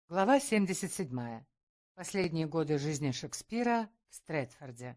Глава 77. Последние годы жизни Шекспира в Стрэтфорде.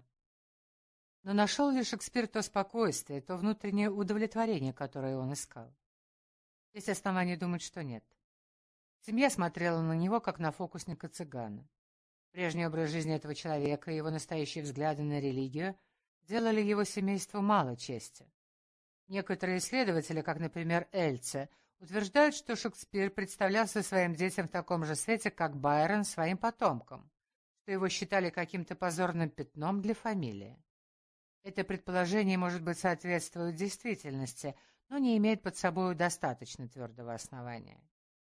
Но нашел ли Шекспир то спокойствие, то внутреннее удовлетворение, которое он искал? Есть основания думать, что нет. Семья смотрела на него, как на фокусника-цыгана. Прежний образ жизни этого человека и его настоящие взгляды на религию делали его семейству мало чести. Некоторые исследователи, как, например, Эльце, утверждают, что Шекспир представлялся своим детям в таком же свете, как Байрон своим потомкам, что его считали каким-то позорным пятном для фамилии. Это предположение, может быть, соответствует действительности, но не имеет под собой достаточно твердого основания.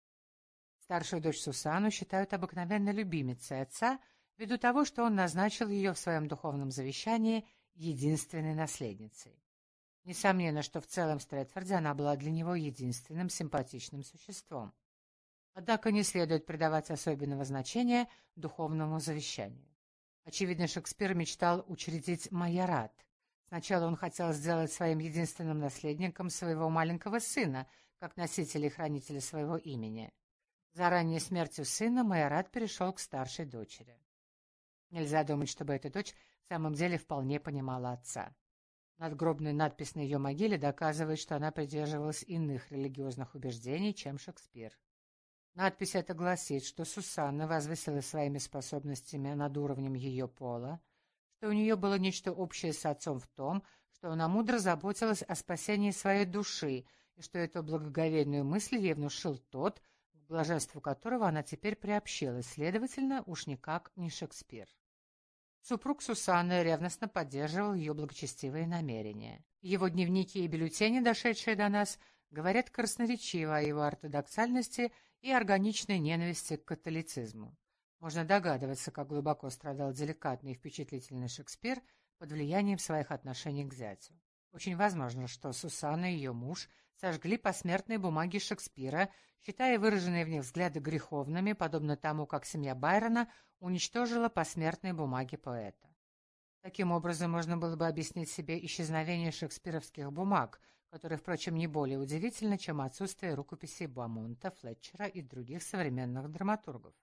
Старшую дочь Сусанну считают обыкновенно любимицей отца, ввиду того, что он назначил ее в своем духовном завещании единственной наследницей. Несомненно, что в целом Стрэтфорде она была для него единственным симпатичным существом. Однако не следует придавать особенного значения духовному завещанию. Очевидно, Шекспир мечтал учредить майорат. Сначала он хотел сделать своим единственным наследником своего маленького сына, как носителя и хранителя своего имени. За ранней смертью сына майорат перешел к старшей дочери. Нельзя думать, чтобы эта дочь в самом деле вполне понимала отца. Надгробная надпись на ее могиле доказывает, что она придерживалась иных религиозных убеждений, чем Шекспир. Надпись эта гласит, что Сусанна возвысила своими способностями над уровнем ее пола, что у нее было нечто общее с отцом в том, что она мудро заботилась о спасении своей души, и что эту благоговейную мысль ей внушил тот, к блаженству которого она теперь приобщилась, следовательно, уж никак не Шекспир. Супруг Сусанны ревностно поддерживал ее благочестивые намерения. Его дневники и бюллетени, дошедшие до нас, говорят красноречиво о его ортодоксальности и органичной ненависти к католицизму. Можно догадываться, как глубоко страдал деликатный и впечатлительный Шекспир под влиянием своих отношений к зятю. Очень возможно, что Сусанна и ее муж сожгли посмертные бумаги Шекспира, считая выраженные в них взгляды греховными, подобно тому, как семья Байрона уничтожила посмертные бумаги поэта. Таким образом, можно было бы объяснить себе исчезновение шекспировских бумаг, которое, впрочем, не более удивительно, чем отсутствие рукописей Бамонта, Флетчера и других современных драматургов.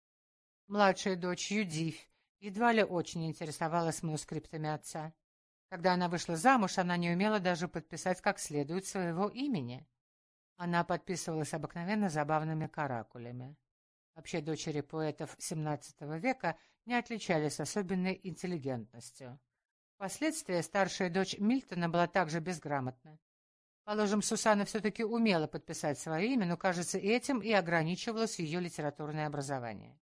Младшая дочь Юдивь едва ли очень интересовалась манускриптами отца. Когда она вышла замуж, она не умела даже подписать как следует своего имени. Она подписывалась обыкновенно забавными каракулями. Вообще дочери поэтов XVII века не отличались особенной интеллигентностью. Впоследствии старшая дочь Мильтона была также безграмотна. Положим, Сусанна все-таки умела подписать свое имя, но, кажется, этим и ограничивалось ее литературное образование.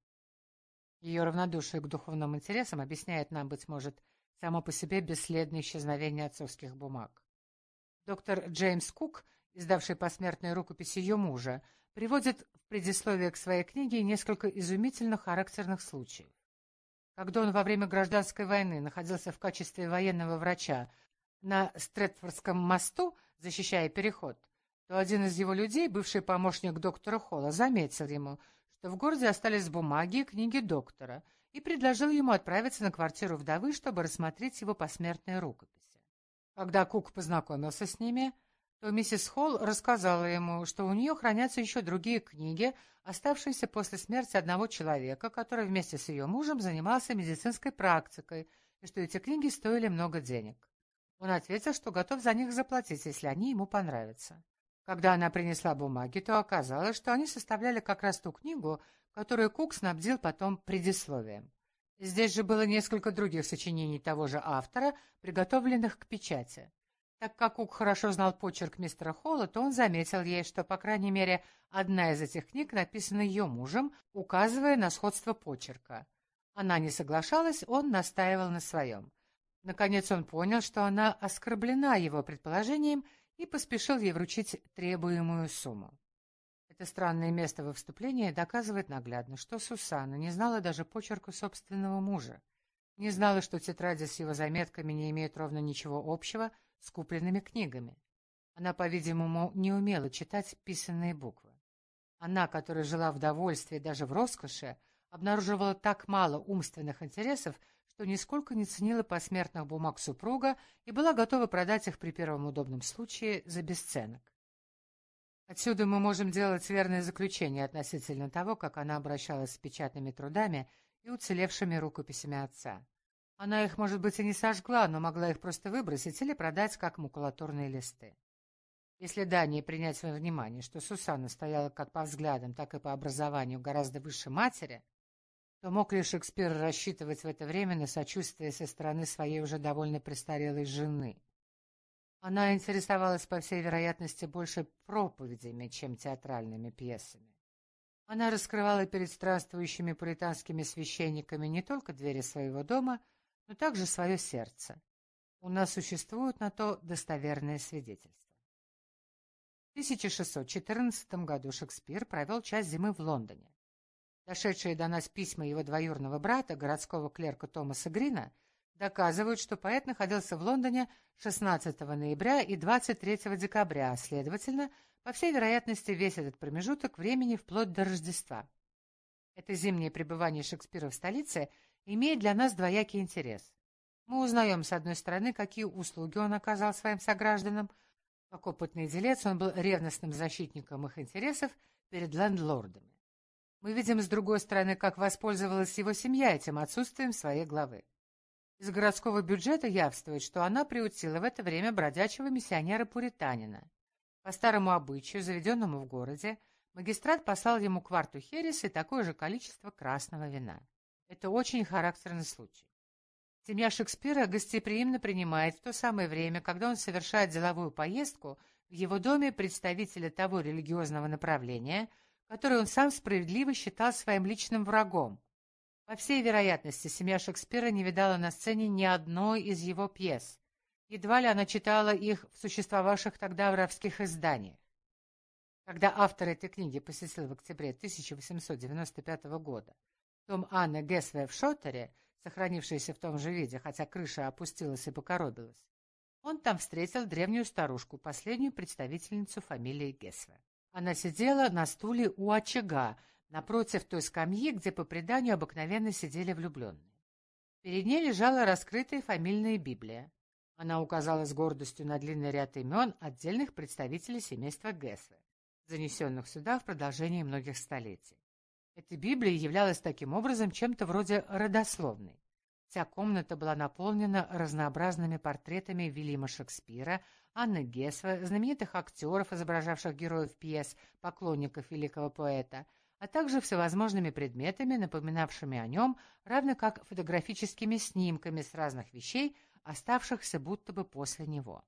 Ее равнодушие к духовным интересам объясняет нам, быть может, само по себе бесследное исчезновение отцовских бумаг. Доктор Джеймс Кук, издавший посмертную рукопись ее мужа, приводит в предисловии к своей книге несколько изумительно характерных случаев. Когда он во время гражданской войны находился в качестве военного врача на Стрэтфордском мосту, защищая переход, то один из его людей, бывший помощник доктора Холла, заметил ему, что в городе остались бумаги и книги доктора, и предложил ему отправиться на квартиру вдовы, чтобы рассмотреть его посмертные рукописи. Когда Кук познакомился с ними, то миссис Холл рассказала ему, что у нее хранятся еще другие книги, оставшиеся после смерти одного человека, который вместе с ее мужем занимался медицинской практикой, и что эти книги стоили много денег. Он ответил, что готов за них заплатить, если они ему понравятся. Когда она принесла бумаги, то оказалось, что они составляли как раз ту книгу, которую Кук снабдил потом предисловием. Здесь же было несколько других сочинений того же автора, приготовленных к печати. Так как Кук хорошо знал почерк мистера Холла, то он заметил ей, что, по крайней мере, одна из этих книг написана ее мужем, указывая на сходство почерка. Она не соглашалась, он настаивал на своем. Наконец он понял, что она оскорблена его предположением, и поспешил ей вручить требуемую сумму. Это странное место во вступлении доказывает наглядно, что Сусанна не знала даже почерку собственного мужа, не знала, что тетради с его заметками не имеют ровно ничего общего с купленными книгами. Она, по-видимому, не умела читать писанные буквы. Она, которая жила в довольстве и даже в роскоши, обнаруживала так мало умственных интересов, что нисколько не ценила посмертных бумаг супруга и была готова продать их при первом удобном случае за бесценок. Отсюда мы можем делать верное заключение относительно того, как она обращалась с печатными трудами и уцелевшими рукописями отца. Она их, может быть, и не сожгла, но могла их просто выбросить или продать как макулатурные листы. Если далее принять во внимание, что Сусанна стояла как по взглядам, так и по образованию гораздо выше матери, то мог ли Шекспир рассчитывать в это время на сочувствие со стороны своей уже довольно престарелой жены? Она интересовалась, по всей вероятности, больше проповедями, чем театральными пьесами. Она раскрывала перед странствующими пуританскими священниками не только двери своего дома, но также свое сердце. У нас существует на то достоверное свидетельство. В 1614 году Шекспир провел часть зимы в Лондоне. Дошедшие до нас письма его двоюродного брата, городского клерка Томаса Грина, доказывают, что поэт находился в Лондоне 16 ноября и 23 декабря, а следовательно, по всей вероятности, весь этот промежуток времени вплоть до Рождества. Это зимнее пребывание Шекспира в столице имеет для нас двоякий интерес. Мы узнаем, с одной стороны, какие услуги он оказал своим согражданам. Как опытный делец, он был ревностным защитником их интересов перед лендлордами. Мы видим, с другой стороны, как воспользовалась его семья этим отсутствием своей главы. Из городского бюджета явствует, что она приутила в это время бродячего миссионера-пуританина. По старому обычаю, заведенному в городе, магистрат послал ему кварту хереса и такое же количество красного вина. Это очень характерный случай. Семья Шекспира гостеприимно принимает в то самое время, когда он совершает деловую поездку, в его доме представителя того религиозного направления, которое он сам справедливо считал своим личным врагом. По всей вероятности, семья Шекспира не видала на сцене ни одной из его пьес. Едва ли она читала их в существовавших тогда воровских изданиях. Когда автор этой книги посетил в октябре 1895 года дом Анны Гэсве в Шоттере, сохранившийся в том же виде, хотя крыша опустилась и покоробилась, он там встретил древнюю старушку, последнюю представительницу фамилии Гэсве. Она сидела на стуле у очага, напротив той скамьи, где по преданию обыкновенно сидели влюбленные. Перед ней лежала раскрытая фамильная Библия. Она указала с гордостью на длинный ряд имен отдельных представителей семейства Гэсве, занесенных сюда в продолжении многих столетий. Эта Библия являлась таким образом чем-то вроде родословной. Вся комната была наполнена разнообразными портретами Вильяма Шекспира, Анны Гэсве, знаменитых актеров, изображавших героев пьес, поклонников великого поэта, а также всевозможными предметами, напоминавшими о нем, равно как фотографическими снимками с разных вещей, оставшихся будто бы после него.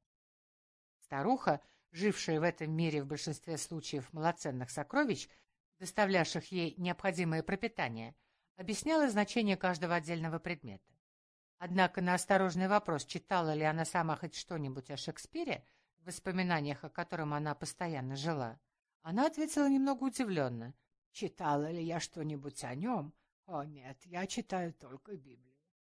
Старуха, жившая в этом мире в большинстве случаев малоценных сокровищ, доставлявших ей необходимое пропитание, объясняла значение каждого отдельного предмета. Однако на осторожный вопрос, читала ли она сама хоть что-нибудь о Шекспире, в воспоминаниях о котором она постоянно жила, она ответила немного удивленно: «Читала ли я что-нибудь о нем? О нет, я читаю только Библию».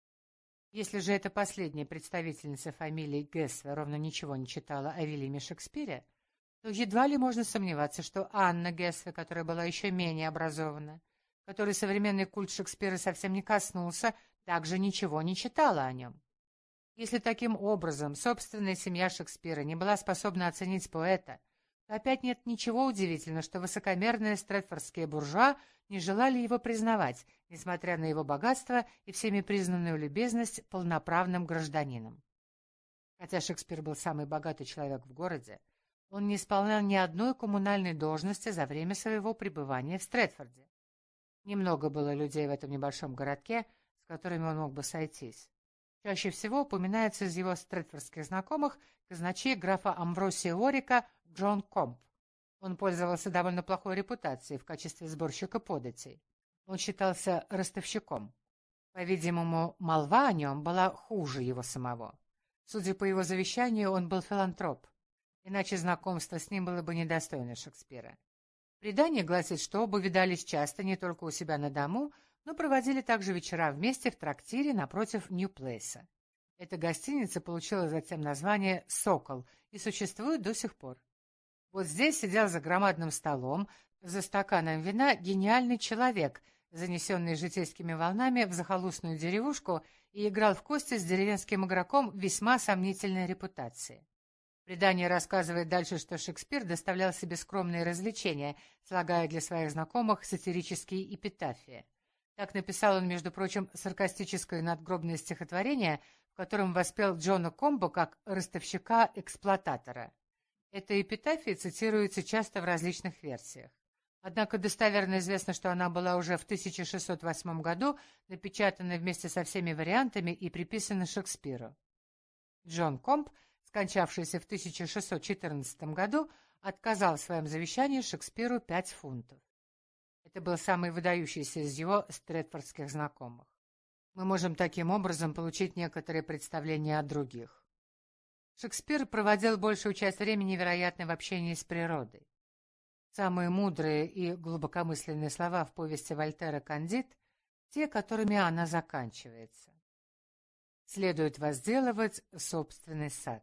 Если же эта последняя представительница фамилии Гэсве ровно ничего не читала о Вильяме Шекспире, то едва ли можно сомневаться, что Анна Гэсве, которая была еще менее образована, которой современный культ Шекспира совсем не коснулся, также ничего не читала о нем. Если таким образом собственная семья Шекспира не была способна оценить поэта, то опять нет ничего удивительного, что высокомерные стрэтфордские буржуа не желали его признавать, несмотря на его богатство и всеми признанную любезность полноправным гражданином. Хотя Шекспир был самый богатый человек в городе, он не исполнял ни одной коммунальной должности за время своего пребывания в Стрэтфорде. Немного было людей в этом небольшом городке, с которыми он мог бы сойтись. Чаще всего упоминается из его стрэтфордских знакомых казначей графа Амвросия Уорика Джон Комп. Он пользовался довольно плохой репутацией в качестве сборщика податей. Он считался ростовщиком. По-видимому, молва о нем была хуже его самого. Судя по его завещанию, он был филантроп. Иначе знакомство с ним было бы недостойно Шекспира. Предание гласит, что оба видались часто не только у себя на дому, но проводили также вечера вместе в трактире напротив Нью-Плейса. Эта гостиница получила затем название «Сокол» и существует до сих пор. Вот здесь сидел за громадным столом, за стаканом вина, гениальный человек, занесенный житейскими волнами в захолустную деревушку, и играл в кости с деревенским игроком весьма сомнительной репутации. Предание рассказывает дальше, что Шекспир доставлял себе скромные развлечения, слагая для своих знакомых сатирические эпитафии. Так написал он, между прочим, саркастическое надгробное стихотворение, в котором воспел Джона Комбо как ростовщика-эксплуататора. Эта эпитафия цитируется часто в различных версиях. Однако достоверно известно, что она была уже в 1608 году напечатана вместе со всеми вариантами и приписана Шекспиру. Джон Комб, скончавшийся в 1614 году, отказал в своем завещании Шекспиру 5 фунтов. Это был самый выдающийся из его стретфордских знакомых. Мы можем таким образом получить некоторые представления о других. Шекспир проводил большую часть времени, вероятно, в общении с природой. Самые мудрые и глубокомысленные слова в повести Вольтера «Кандид» — те, которыми она заканчивается. Следует возделывать собственный сад.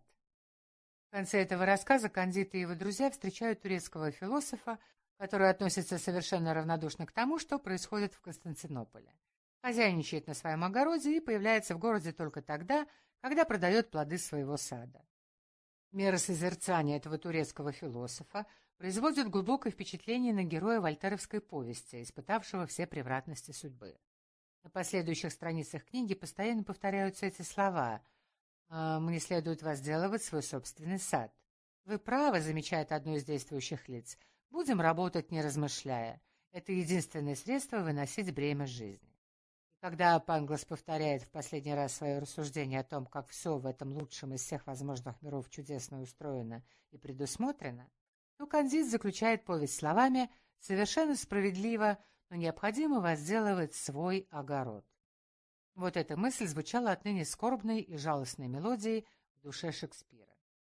В конце этого рассказа Кандид и его друзья встречают турецкого философа, который относится совершенно равнодушно к тому, что происходит в Константинополе. Хозяйничает на своем огороде и появляется в городе только тогда, когда продает плоды своего сада. Миросозерцание этого турецкого философа производит глубокое впечатление на героя вольтеровской повести, испытавшего все превратности судьбы. На последующих страницах книги постоянно повторяются эти слова: «Мне следует возделывать свой собственный сад». «Вы правы», — замечает одно из действующих лиц, — «будем работать, не размышляя. Это единственное средство выносить бремя жизни». И когда Панглас повторяет в последний раз свое рассуждение о том, как все в этом лучшем из всех возможных миров чудесно устроено и предусмотрено, то Кандид заключает повесть словами: «Совершенно справедливо, но необходимо возделывать свой огород». Вот эта мысль звучала отныне скорбной и жалостной мелодией в душе Шекспира.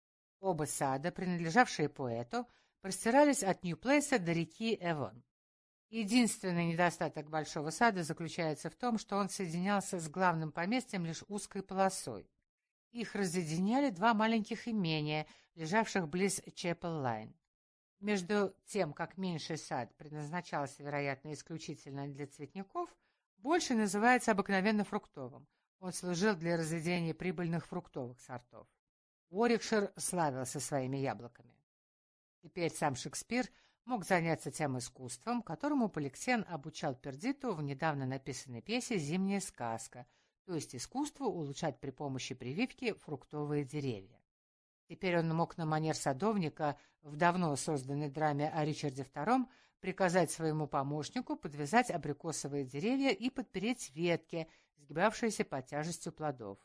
Оба сада, принадлежавшие поэту, простирались от Нью-Плейса до реки Эвон. Единственный недостаток большого сада заключается в том, что он соединялся с главным поместьем лишь узкой полосой. Их разъединяли два маленьких имения, лежавших близ Чепел-Лайн. Между тем, как меньший сад предназначался, вероятно, исключительно для цветников, больший называется обыкновенно фруктовым. Он служил для разведения прибыльных фруктовых сортов. Уорикшир славился своими яблоками. Теперь сам Шекспир мог заняться тем искусством, которому Поликсен обучал Пердиту в недавно написанной пьесе «Зимняя сказка», то есть искусству улучшать при помощи прививки фруктовые деревья. Теперь он мог на манер садовника в давно созданной драме о Ричарде II приказать своему помощнику подвязать абрикосовые деревья и подпереть ветки, сгибавшиеся под тяжестью плодов.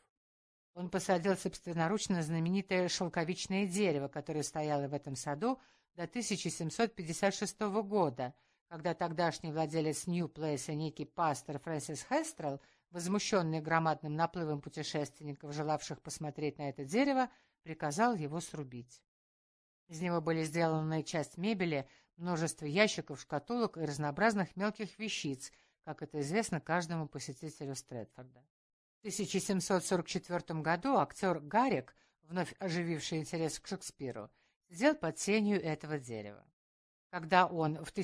Он посадил собственноручно знаменитое шелковичное дерево, которое стояло в этом саду до 1756 года, когда тогдашний владелец Нью-Плейса, некий пастор Фрэнсис Хестрелл, возмущенный громадным наплывом путешественников, желавших посмотреть на это дерево, приказал его срубить. Из него были сделаны часть мебели, множество ящиков, шкатулок и разнообразных мелких вещиц, как это известно каждому посетителю Стретфорда. В 1744 году актер Гаррик, вновь ожививший интерес к Шекспиру, сидел под тенью этого дерева. Когда он в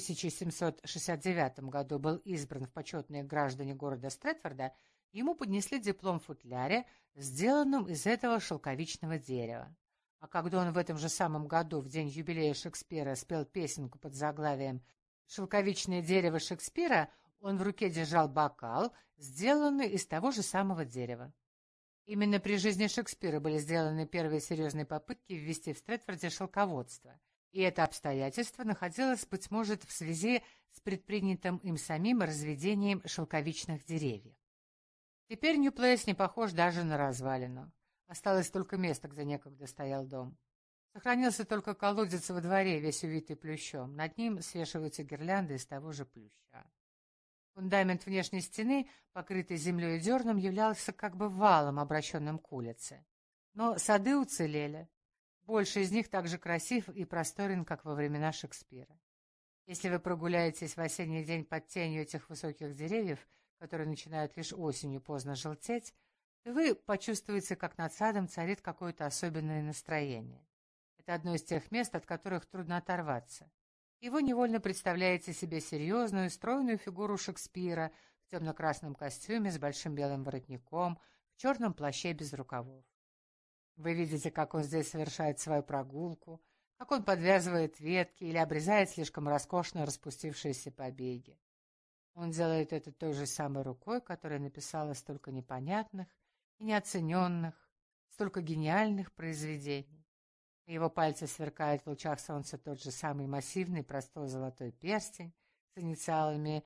1769 году был избран в почетные граждане города Стретфорда, ему поднесли диплом в футляре, сделанном из этого шелковичного дерева. А когда он в этом же самом году, в день юбилея Шекспира, спел песенку под заглавием «Шелковичное дерево Шекспира», он в руке держал бокал, сделанный из того же самого дерева. Именно при жизни Шекспира были сделаны первые серьезные попытки ввести в Стретфорде шелководство, и это обстоятельство находилось, быть может, в связи с предпринятым им самим разведением шелковичных деревьев. Теперь Нью-Плейс не похож даже на развалину. Осталось только место, где некогда стоял дом. Сохранился только колодец во дворе, весь увитый плющом. Над ним свешиваются гирлянды из того же плюща. Фундамент внешней стены, покрытый землей и дерном, являлся как бы валом, обращенным к улице. Но сады уцелели. Больше из них так же красив и просторен, как во времена Шекспира. Если вы прогуляетесь в осенний день под тенью этих высоких деревьев, которые начинают лишь осенью поздно желтеть, то вы почувствуете, как над садом царит какое-то особенное настроение. Это одно из тех мест, от которых трудно оторваться. И вы невольно представляете себе серьезную, стройную фигуру Шекспира в темно-красном костюме с большим белым воротником, в черном плаще без рукавов. Вы видите, как он здесь совершает свою прогулку, как он подвязывает ветки или обрезает слишком роскошно распустившиеся побеги. Он делает это той же самой рукой, которая написала столько непонятных и неоцененных, столько гениальных произведений. Его пальцы сверкают в лучах солнца тот же самый массивный простой золотой перстень с инициалами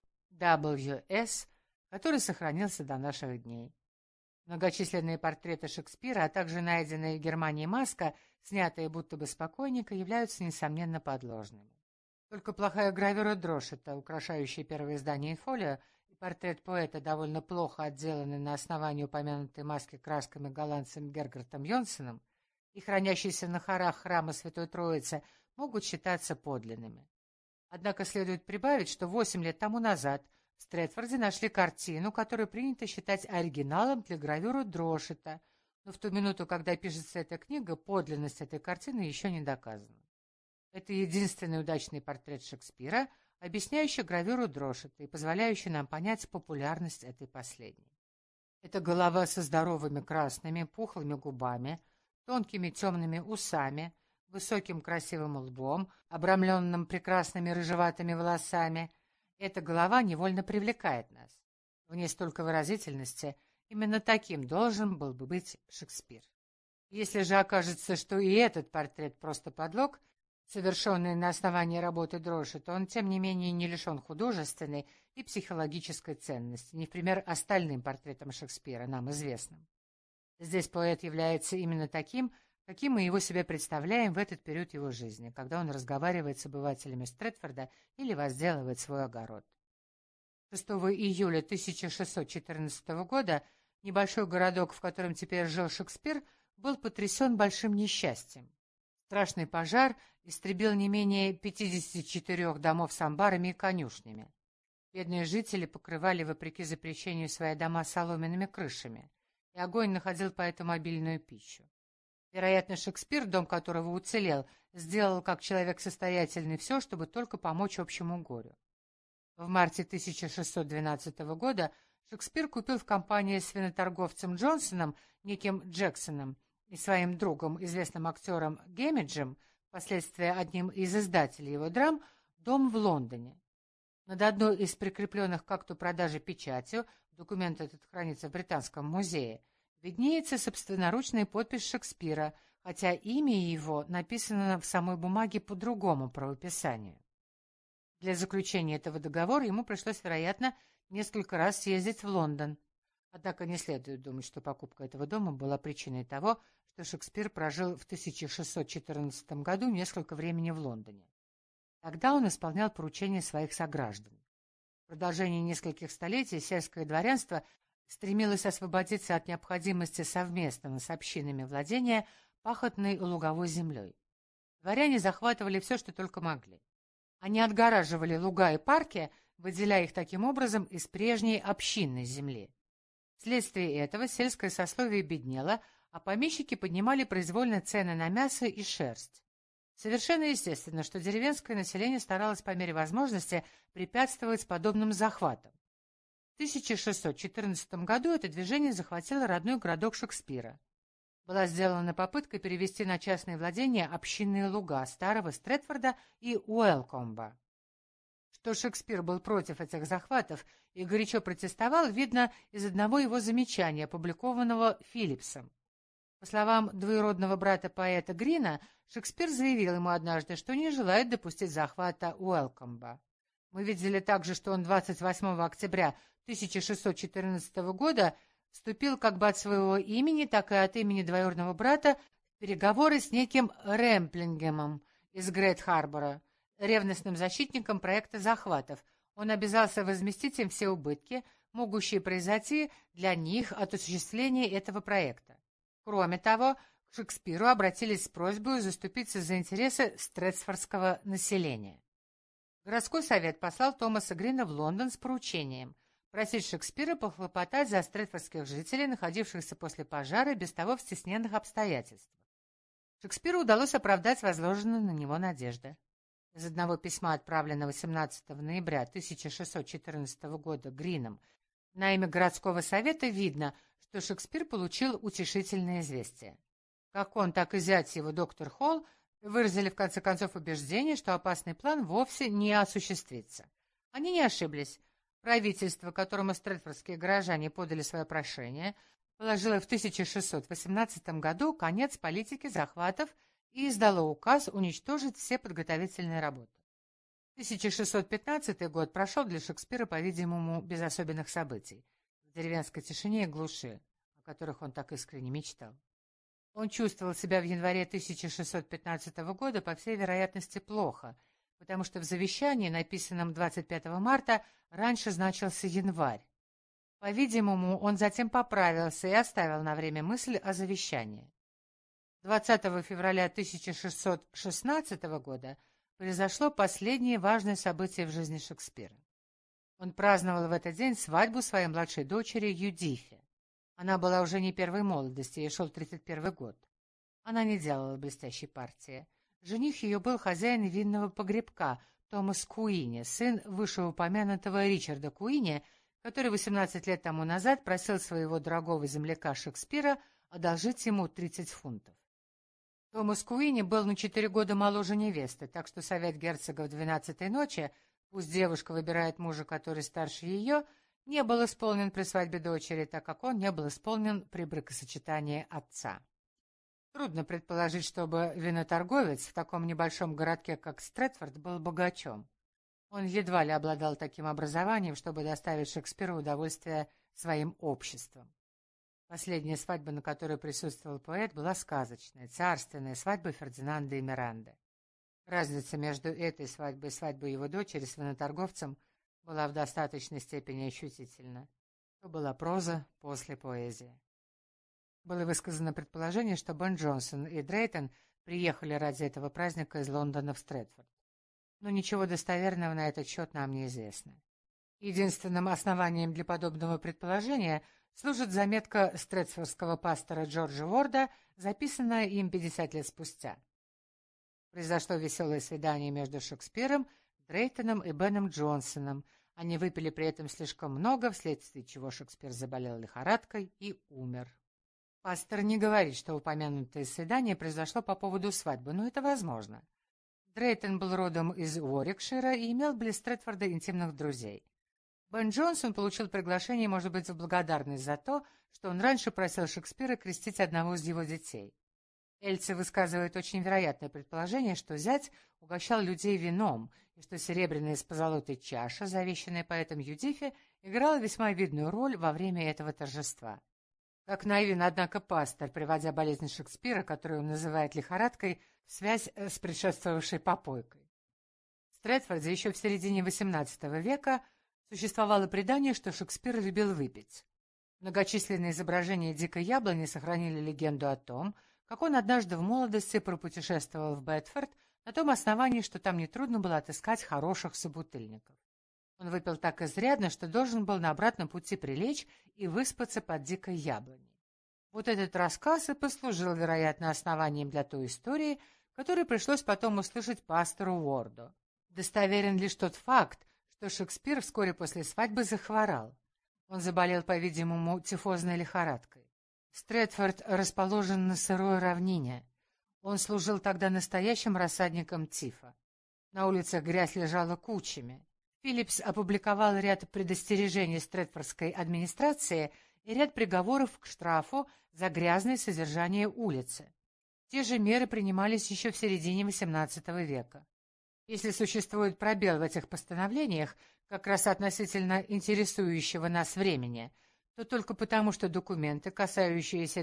WS, который сохранился до наших дней. Многочисленные портреты Шекспира, а также найденная в Германии маска, снятые будто бы с покойника, являются, несомненно, подложными. Только плохая гравюра Дрошета, украшающая первое издание «Инфолио», и портрет поэта, довольно плохо отделанный на основании упомянутой маски красками голландцем Гергартом Йонсеном, и хранящиеся на хорах храма Святой Троицы, могут считаться подлинными. Однако следует прибавить, что 8 лет тому назад в Стрэдфорде нашли картину, которую принято считать оригиналом для гравюры Дрошета, но в ту минуту, когда пишется эта книга, подлинность этой картины еще не доказана. Это единственный удачный портрет Шекспира, объясняющий гравюру Дрошета и позволяющий нам понять популярность этой последней. Это голова со здоровыми красными пухлыми губами, тонкими темными усами, высоким красивым лбом, обрамленным прекрасными рыжеватыми волосами. Эта голова невольно привлекает нас. В ней столько выразительности. Именно таким должен был бы быть Шекспир. Если же окажется, что и этот портрет просто подлог, совершенный на основании работы Дрошета, он, тем не менее, не лишен художественной и психологической ценности, не в пример остальным портретам Шекспира, нам известным. Здесь поэт является именно таким, каким мы его себе представляем в этот период его жизни, когда он разговаривает с обывателями Стрэдфорда или возделывает свой огород. 6 июля 1614 года небольшой городок, в котором теперь жил Шекспир, был потрясен большим несчастьем. Страшный пожар истребил не менее 54 домов с амбарами и конюшнями. Бедные жители покрывали, вопреки запрещению, свои дома соломенными крышами, и огонь находил поэтому обильную пищу. Вероятно, Шекспир, дом которого уцелел, сделал как человек состоятельный все, чтобы только помочь общему горю. В марте 1612 года Шекспир купил в компании с виноторговцем Джонсоном, неким Джексоном, и своим другом, известным актером Гэмиджем, впоследствии одним из издателей его драм, дом в Лондоне. Над одной из прикрепленных к акту продажи печатью, документ этот хранится в Британском музее, виднеется собственноручная подпись Шекспира, хотя имя его написано в самой бумаге по другому правописанию. Для заключения этого договора ему пришлось, вероятно, несколько раз съездить в Лондон. Однако не следует думать, что покупка этого дома была причиной того, что Шекспир прожил в 1614 году несколько времени в Лондоне. Тогда он исполнял поручения своих сограждан. В продолжении нескольких столетий сельское дворянство стремилось освободиться от необходимости совместного с общинами владения пахотной и луговой землей. Дворяне захватывали все, что только могли. Они отгораживали луга и парки, выделяя их таким образом из прежней общинной земли. Вследствие этого сельское сословие беднело, а помещики поднимали произвольно цены на мясо и шерсть. Совершенно естественно, что деревенское население старалось по мере возможности препятствовать подобным захватам. В 1614 году это движение захватило родной городок Шекспира. Была сделана попытка перевести на частные владения общинные луга старого Стрэдфорда и Уэлкомба. Что Шекспир был против этих захватов и горячо протестовал, видно из одного его замечания, опубликованного Филлипсом. По словам двоюродного брата поэта Грина, Шекспир заявил ему однажды, что не желает допустить захвата Уэлкомба. Мы видели также, что он 28 октября 1614 года вступил как бы от своего имени, так и от имени двоюродного брата в переговоры с неким Рэмплингемом из Грейт-Харбора, ревностным защитником проекта захватов. Он обязался возместить им все убытки, могущие произойти для них от осуществления этого проекта. Кроме того, к Шекспиру обратились с просьбой заступиться за интересы стрэдфордского населения. Городской совет послал Томаса Грина в Лондон с поручением просить Шекспира похлопотать за стрэдфордских жителей, находившихся после пожара без того в стесненных обстоятельствах. Шекспиру удалось оправдать возложенные на него надежды. Из одного письма, отправленного 17 ноября 1614 года Грином на имя городского совета, видно, что Шекспир получил утешительное известие. Как он, так и зять его, доктор Холл, выразили в конце концов убеждение, что опасный план вовсе не осуществится. Они не ошиблись. Правительство, которому стрэтфордские горожане подали свое прошение, положило в 1618 году конец политике захватов и издало указ уничтожить все подготовительные работы. 1615 год прошел для Шекспира, по-видимому, без особенных событий, в деревенской тишине и глуши, о которых он так искренне мечтал. Он чувствовал себя в январе 1615 года, по всей вероятности, плохо, потому что в завещании, написанном 25 марта, раньше значился январь. По-видимому, он затем поправился и оставил на время мысль о завещании. 20 февраля 1616 года произошло последнее важное событие в жизни Шекспира. Он праздновал в этот день свадьбу своей младшей дочери Юдифи. Она была уже не первой молодости, ей шел 31 год. Она не делала блестящей партии. Жених ее был хозяин винного погребка Томас Куини, сын вышеупомянутого Ричарда Куини, который 18 лет тому назад просил своего дорогого земляка Шекспира одолжить ему 30 фунтов. Томас Куини был на 4 года моложе невесты, так что совет герцога в 12-й ночи, пусть девушка выбирает мужа, который старше ее, не был исполнен при свадьбе дочери, так как он не был исполнен при бракосочетании отца. Трудно предположить, чтобы виноторговец в таком небольшом городке, как Стрэтфорд, был богачом. Он едва ли обладал таким образованием, чтобы доставить Шекспиру удовольствие своим обществом. Последняя свадьба, на которой присутствовал поэт, была сказочная, царственная свадьба Фердинанда и Миранды. Разница между этой свадьбой и свадьбой его дочери с виноторговцем была в достаточной степени ощутительна. То была проза после поэзии. Было высказано предположение, что Бен Джонсон и Дрейтон приехали ради этого праздника из Лондона в Стрэтфорд. Но ничего достоверного на этот счет нам неизвестно. Единственным основанием для подобного предположения служит заметка стрэтфордского пастора Джорджа Уорда, записанная им 50 лет спустя. Произошло веселое свидание между Шекспиром, Дрейтоном и Беном Джонсоном. Они выпили при этом слишком много, вследствие чего Шекспир заболел лихорадкой и умер. Пастор не говорит, что упомянутое свидание произошло по поводу свадьбы, но это возможно. Дрейтон был родом из Уорикшира и имел близ Стрэтфорда интимных друзей. Бен Джонсон получил приглашение, может быть, в благодарность за то, что он раньше просил Шекспира крестить одного из его детей. Эльцы высказывают очень вероятное предположение, что зять угощал людей вином, и что серебряная с позолотой чаша, завещанная поэтом Юдифи, играла весьма видную роль во время этого торжества. Как наивен, однако, пастор, приводя болезнь Шекспира, которую он называет лихорадкой, в связь с предшествовавшей попойкой. В Стрэтфорде еще в середине XVIII века существовало предание, что Шекспир любил выпить. Многочисленные изображения дикой яблони сохранили легенду о том, как он однажды в молодости пропутешествовал в Бетфорд на том основании, что там нетрудно было отыскать хороших собутыльников. Он выпил так изрядно, что должен был на обратном пути прилечь и выспаться под дикой яблоней. Вот этот рассказ и послужил, вероятно, основанием для той истории, которую пришлось потом услышать пастору Уорду. Достоверен лишь тот факт, что Шекспир вскоре после свадьбы захворал. Он заболел, по-видимому, тифозной лихорадкой. Стрэтфорд расположен на сырой равнине. Он служил тогда настоящим рассадником тифа. На улицах грязь лежала кучами. Филлипс опубликовал ряд предостережений стрэтфордской администрации и ряд приговоров к штрафу за грязное содержание улицы. Те же меры принимались еще в середине XVIII века. Если существует пробел в этих постановлениях, как раз относительно интересующего нас времени, то только потому, что документы, касающиеся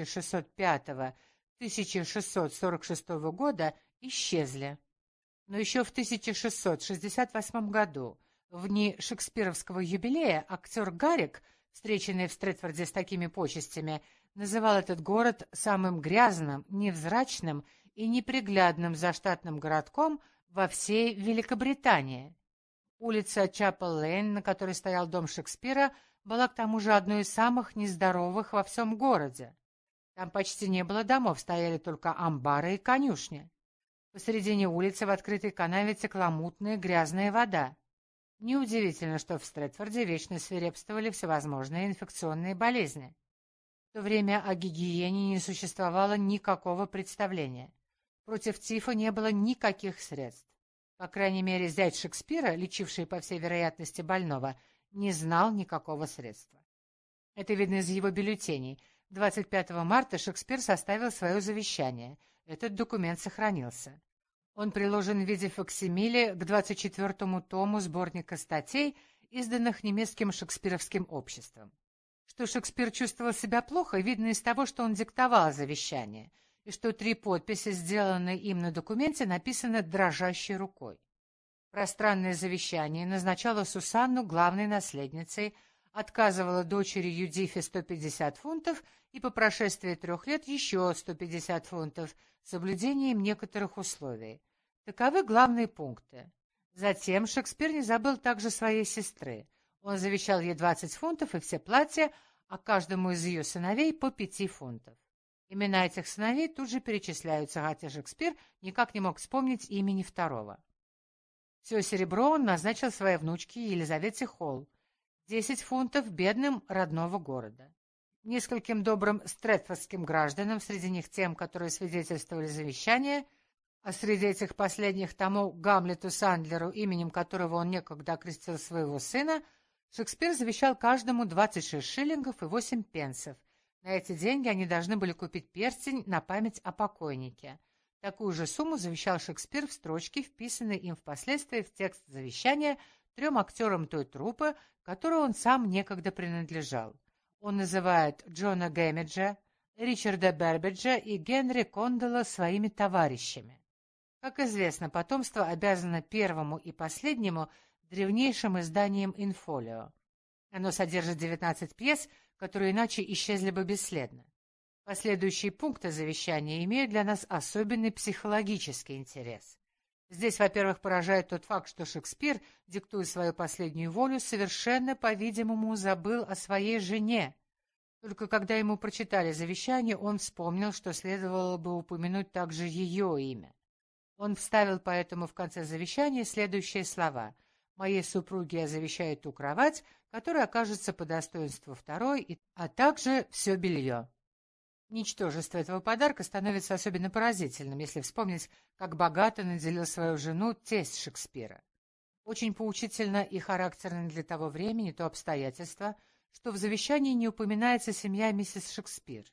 1605-1646 года, исчезли. Но еще в 1668 году, в дни шекспировского юбилея, актер Гаррик, встреченный в Стрэтфорде с такими почестями, называл этот город самым грязным, невзрачным и неприглядным заштатным городком во всей Великобритании. Улица Чапел-Лейн, на которой стоял дом Шекспира, была к тому же одной из самых нездоровых во всем городе. Там почти не было домов, стояли только амбары и конюшни. Посередине улицы в открытой канаве текла мутная грязная вода. Неудивительно, что в Стрэтфорде вечно свирепствовали всевозможные инфекционные болезни. то время о гигиене не существовало никакого представления. Против тифа не было никаких средств. По крайней мере, зять Шекспира, лечивший, по всей вероятности, больного, не знал никакого средства. Это видно из его бюллетеней. 25 марта Шекспир составил свое завещание. Этот документ сохранился. Он приложен в виде факсимиле к 24-му тому сборника статей, изданных немецким шекспировским обществом. Что Шекспир чувствовал себя плохо, видно из того, что он диктовал завещание, и что 3 подписи, сделанные им на документе, написаны дрожащей рукой. Пространное завещание назначало Сусанну главной наследницей, отказывало дочери Юдифе 150 фунтов и по прошествии 3 лет еще 150 фунтов с соблюдением некоторых условий. Таковы главные пункты. Затем Шекспир не забыл также своей сестры. Он завещал ей 20 фунтов и все платья, а каждому из ее сыновей по 5 фунтов. Имена этих сыновей тут же перечисляются, хотя Шекспир никак не мог вспомнить имени второго. Все серебро он назначил своей внучке Елизавете Холл, 10 фунтов бедным родного города. Нескольким добрым стретфордским гражданам, среди них тем, которые свидетельствовали завещание, а среди этих последних тому Гамлету Сандлеру, именем которого он некогда окрестил своего сына, Шекспир завещал каждому 26 шиллингов и 8 пенсов. На эти деньги они должны были купить перстень на память о покойнике. Такую же сумму завещал Шекспир в строчке, вписанной им впоследствии в текст завещания 3 актерам той труппы, которой он сам некогда принадлежал. Он называет Джона Гэмиджа, Ричарда Бербиджа и Генри Кондола своими товарищами. Как известно, потомство обязано первому и последнему древнейшим изданием «Инфолио». Оно содержит 19 пьес, которые иначе исчезли бы бесследно. Последующие пункты завещания имеют для нас особенный психологический интерес. Здесь, во-первых, поражает тот факт, что Шекспир, диктуя свою последнюю волю, совершенно, по-видимому, забыл о своей жене. Только когда ему прочитали завещание, он вспомнил, что следовало бы упомянуть также ее имя. Он вставил поэтому в конце завещания следующие слова: «Моей супруге я завещаю ту кровать, которая окажется по достоинству второй, а также все белье». Ничтожество этого подарка становится особенно поразительным, если вспомнить, как богато наделил свою жену тесть Шекспира. Очень поучительно и характерно для того времени то обстоятельство, что в завещании не упоминается семья миссис Шекспир.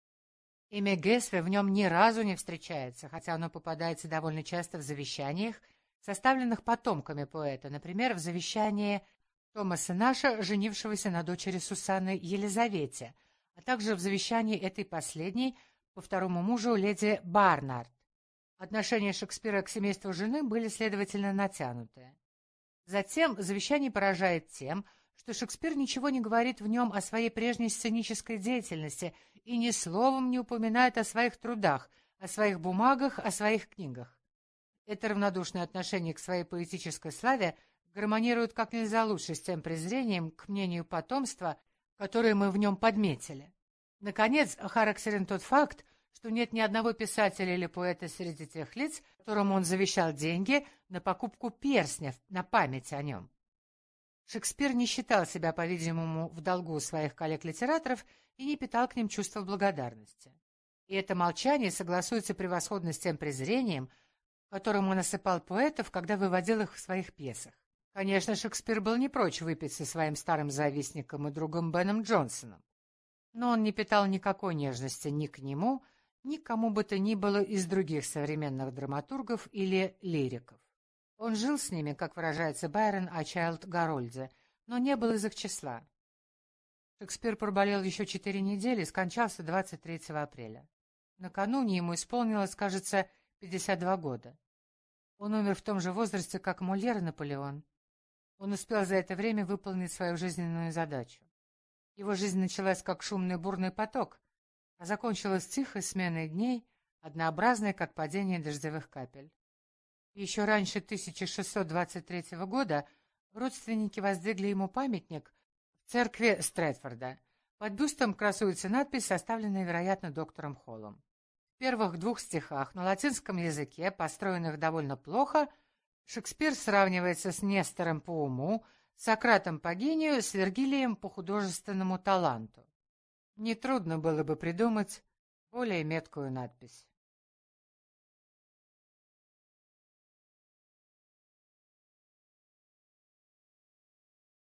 Имя Гэсве в нем ни разу не встречается, хотя оно попадается довольно часто в завещаниях, составленных потомками поэта, например, в завещании Томаса Наша, женившегося на дочери Сусанны Елизавете, а также в завещании этой последней по второму мужу леди Барнард. Отношения Шекспира к семейству жены были, следовательно, натянутые. Затем завещание поражает тем, что Шекспир ничего не говорит в нем о своей прежней сценической деятельности и ни словом не упоминает о своих трудах, о своих бумагах, о своих книгах. Это равнодушное отношение к своей поэтической славе гармонирует как нельзя лучше с тем презрением к мнению потомства, которое мы в нем подметили. Наконец, характерен тот факт, что нет ни одного писателя или поэта среди тех лиц, которому он завещал деньги на покупку перстня на память о нем. Шекспир не считал себя, по-видимому, в долгу у своих коллег-литераторов и не питал к ним чувства благодарности. И это молчание согласуется превосходно с тем презрением, которым он осыпал поэтов, когда выводил их в своих пьесах. Конечно, Шекспир был не прочь выпить со своим старым завистником и другом Беном Джонсоном, но он не питал никакой нежности ни к нему, ни к кому бы то ни было из других современных драматургов или лириков. Он жил с ними, как выражается Байрон о Чайлд-Гарольде, но не был из их числа. Шекспир проболел еще 4 недели и скончался 23 апреля. Накануне ему исполнилось, кажется, 52 года. Он умер в том же возрасте, как Мольер и Наполеон. Он успел за это время выполнить свою жизненную задачу. Его жизнь началась как шумный бурный поток, а закончилась тихой сменой дней, однообразной, как падение дождевых капель. Еще раньше 1623 года родственники воздвигли ему памятник в церкви Стретфорда. Под бюстом красуется надпись, составленная, вероятно, доктором Холлом. В первых 2 стихах на латинском языке, построенных довольно плохо, Шекспир сравнивается с Нестором по уму, Сократом по гению, с Вергилием по художественному таланту. Нетрудно было бы придумать более меткую надпись.